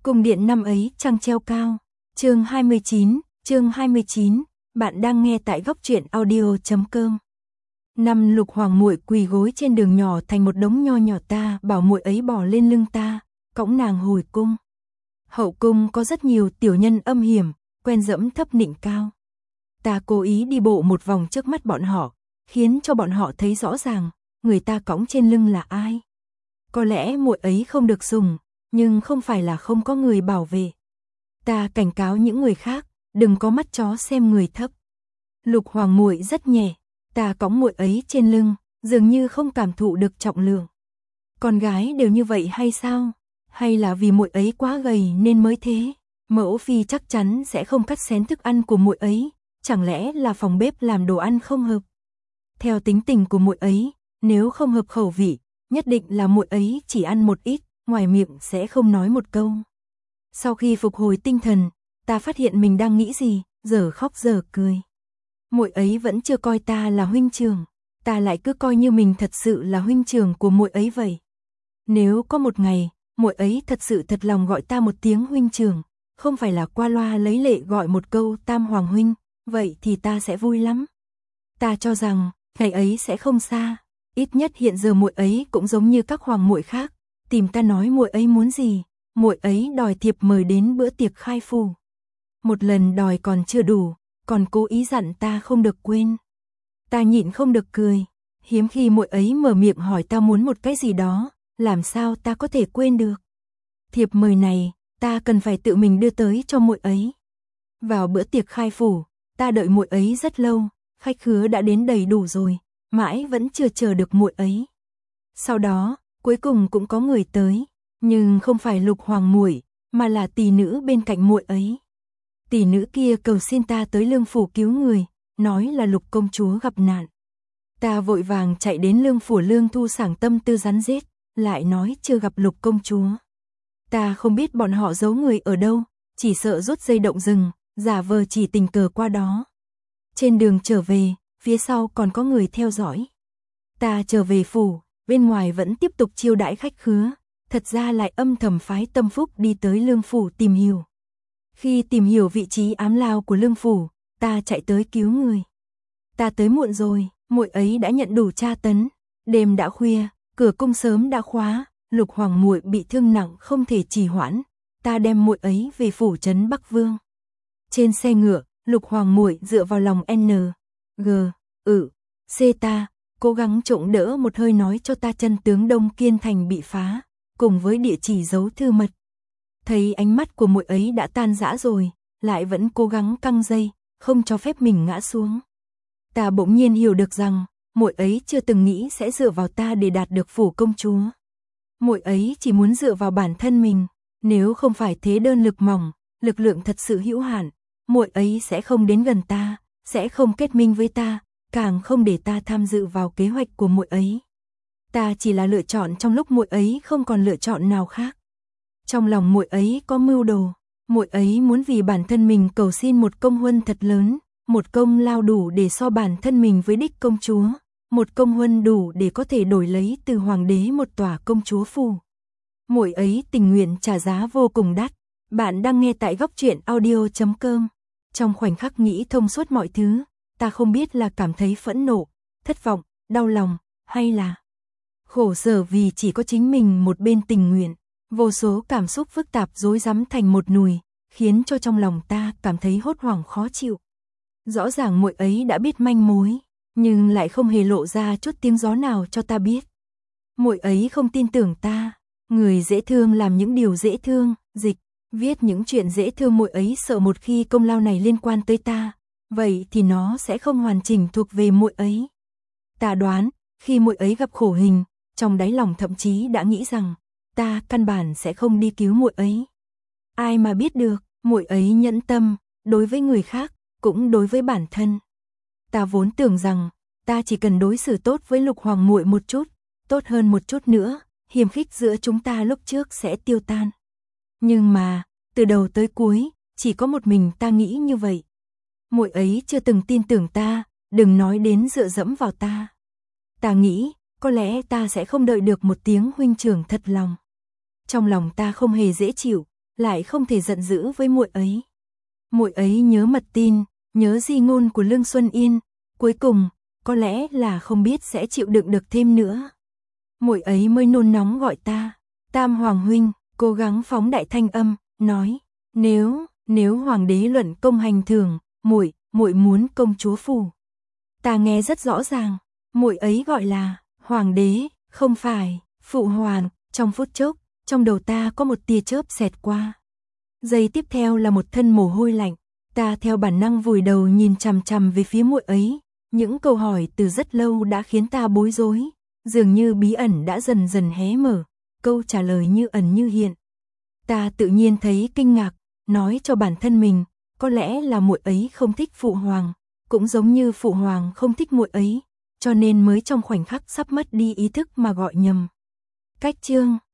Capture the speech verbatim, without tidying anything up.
Cung điện năm ấy trăng treo cao. Chương hai mươi chín, chương hai mươi chín, bạn đang nghe tại góc truyện audio chấm com. Năm Lục Hoàng muội quỳ gối trên đường nhỏ thành một đống nho nhỏ, ta bảo muội ấy bò lên lưng ta, cõng nàng hồi cung. Hậu cung có rất nhiều tiểu nhân âm hiểm, quen dẫm thấp nịnh cao. Ta cố ý đi bộ một vòng trước mắt bọn họ, khiến cho bọn họ thấy rõ ràng, người ta cõng trên lưng là ai. Có lẽ muội ấy không được sủng, nhưng không phải là không có người bảo vệ. Ta cảnh cáo những người khác, đừng có mắt chó xem người thấp. Lục Hoàng muội rất nhẹ, ta cõng muội ấy trên lưng, dường như không cảm thụ được trọng lượng. Con gái đều như vậy hay sao? Hay là vì muội ấy quá gầy nên mới thế? Mẫu phi chắc chắn sẽ không cắt xén thức ăn của muội ấy, chẳng lẽ là phòng bếp làm đồ ăn không hợp? Theo tính tình của muội ấy, nếu không hợp khẩu vị, nhất định là muội ấy chỉ ăn một ít, ngoài miệng sẽ không nói một câu. Sau khi phục hồi tinh thần, ta phát hiện mình đang nghĩ gì, giờ khóc giờ cười. Muội ấy vẫn chưa coi ta là huynh trưởng, ta lại cứ coi như mình thật sự là huynh trưởng của muội ấy vậy. Nếu có một ngày, muội ấy thật sự thật lòng gọi ta một tiếng huynh trưởng, không phải là qua loa lấy lệ gọi một câu tam hoàng huynh, vậy thì ta sẽ vui lắm. Ta cho rằng, ngày ấy sẽ không xa, ít nhất hiện giờ muội ấy cũng giống như các hoàng muội khác, tìm ta nói muội ấy muốn gì, muội ấy đòi thiệp mời đến bữa tiệc khai phủ. Một lần đòi còn chưa đủ, còn cố ý dặn ta không được quên. Ta nhịn không được cười, hiếm khi muội ấy mở miệng hỏi ta muốn một cái gì đó, làm sao ta có thể quên được. Thiệp mời này, ta cần phải tự mình đưa tới cho muội ấy. Vào bữa tiệc khai phủ, ta đợi muội ấy rất lâu, khách khứa đã đến đầy đủ rồi, mãi vẫn chưa chờ được muội ấy. Sau đó, cuối cùng cũng có người tới, nhưng không phải Lục Hoàng muội, mà là tỷ nữ bên cạnh muội ấy. Tỷ nữ kia cầu xin ta tới lương phủ cứu người, nói là Lục công chúa gặp nạn. Ta vội vàng chạy đến lương phủ Lương Thu sảng tâm tư rắn rết, lại nói chưa gặp Lục công chúa. Ta không biết bọn họ giấu người ở đâu, chỉ sợ rút dây động rừng, giả vờ chỉ tình cờ qua đó. Trên đường trở về, phía sau còn có người theo dõi. Ta trở về phủ, bên ngoài vẫn tiếp tục chiêu đãi khách khứa, thật ra lại âm thầm phái tâm phúc đi tới lương phủ tìm hiểu. Khi tìm hiểu vị trí ám lao của lương phủ, ta chạy tới cứu người. Ta tới muộn rồi, muội ấy đã nhận đủ tra tấn, đêm đã khuya, cửa cung sớm đã khóa, Lục Hoàng muội bị thương nặng không thể trì hoãn, ta đem muội ấy về phủ trấn Bắc Vương. Trên xe ngựa, Lục Hoàng muội dựa vào lòng N, G, ừ, C ta, cố gắng trộn đỡ một hơi nói cho ta chân tướng Đông Kiên Thành bị phá, cùng với địa chỉ giấu thư mật. Thấy ánh mắt của muội ấy đã tan rã rồi, lại vẫn cố gắng căng dây, không cho phép mình ngã xuống. Ta bỗng nhiên hiểu được rằng, muội ấy chưa từng nghĩ sẽ dựa vào ta để đạt được phủ công chúa. Muội ấy chỉ muốn dựa vào bản thân mình, nếu không phải thế đơn lực mỏng, lực lượng thật sự hữu hạn, muội ấy sẽ không đến gần ta, sẽ không kết minh với ta, càng không để ta tham dự vào kế hoạch của muội ấy. Ta chỉ là lựa chọn trong lúc muội ấy không còn lựa chọn nào khác. Trong lòng muội ấy có mưu đồ, muội ấy muốn vì bản thân mình cầu xin một công huân thật lớn, một công lao đủ để so bản thân mình với đích công chúa, một công huân đủ để có thể đổi lấy từ hoàng đế một tòa công chúa phủ. Muội ấy tình nguyện trả giá vô cùng đắt. Bạn đang nghe tại góc truyện audio chấm com. Trong khoảnh khắc nghĩ thông suốt mọi thứ, ta không biết là cảm thấy phẫn nộ, thất vọng, đau lòng, hay là khổ sở vì chỉ có chính mình một bên tình nguyện. Vô số cảm xúc phức tạp rối rắm thành một nùi, khiến cho trong lòng ta cảm thấy hốt hoảng khó chịu. Rõ ràng muội ấy đã biết manh mối, nhưng lại không hề lộ ra chút tiếng gió nào cho ta biết. Muội ấy không tin tưởng ta, người dễ thương làm những điều dễ thương, dịch, viết những chuyện dễ thương, muội ấy sợ một khi công lao này liên quan tới ta, vậy thì nó sẽ không hoàn chỉnh thuộc về muội ấy. Ta đoán, khi muội ấy gặp khổ hình, trong đáy lòng thậm chí đã nghĩ rằng, ta căn bản sẽ không đi cứu muội ấy. Ai mà biết được, muội ấy nhẫn tâm, đối với người khác, cũng đối với bản thân. Ta vốn tưởng rằng, ta chỉ cần đối xử tốt với Lục Hoàng muội một chút, tốt hơn một chút nữa, hiềm khích giữa chúng ta lúc trước sẽ tiêu tan. Nhưng mà, từ đầu tới cuối, chỉ có một mình ta nghĩ như vậy. Muội ấy chưa từng tin tưởng ta, đừng nói đến dựa dẫm vào ta. Ta nghĩ, có lẽ ta sẽ không đợi được một tiếng huynh trưởng thật lòng. Trong lòng ta không hề dễ chịu, lại không thể giận dữ với muội ấy. Muội ấy nhớ mật tin, nhớ di ngôn của Lương Xuân Yên, cuối cùng, có lẽ là không biết sẽ chịu đựng được thêm nữa. Muội ấy mới nôn nóng gọi ta, Tam Hoàng huynh, cố gắng phóng đại thanh âm, nói, nếu, nếu hoàng đế luận công hành thưởng, muội, muội muốn công chúa phủ. Ta nghe rất rõ ràng, muội ấy gọi là hoàng đế, không phải phụ hoàng. Trong phút chốc, trong đầu ta có một tia chớp xẹt qua. Giây tiếp theo là một thân mồ hôi lạnh, ta theo bản năng vùi đầu nhìn chằm chằm về phía muội ấy, những câu hỏi từ rất lâu đã khiến ta bối rối, dường như bí ẩn đã dần dần hé mở, câu trả lời như ẩn như hiện. Ta tự nhiên thấy kinh ngạc, nói cho bản thân mình, có lẽ là muội ấy không thích phụ hoàng, cũng giống như phụ hoàng không thích muội ấy, cho nên mới trong khoảnh khắc sắp mất đi ý thức mà gọi nhầm. Cách chương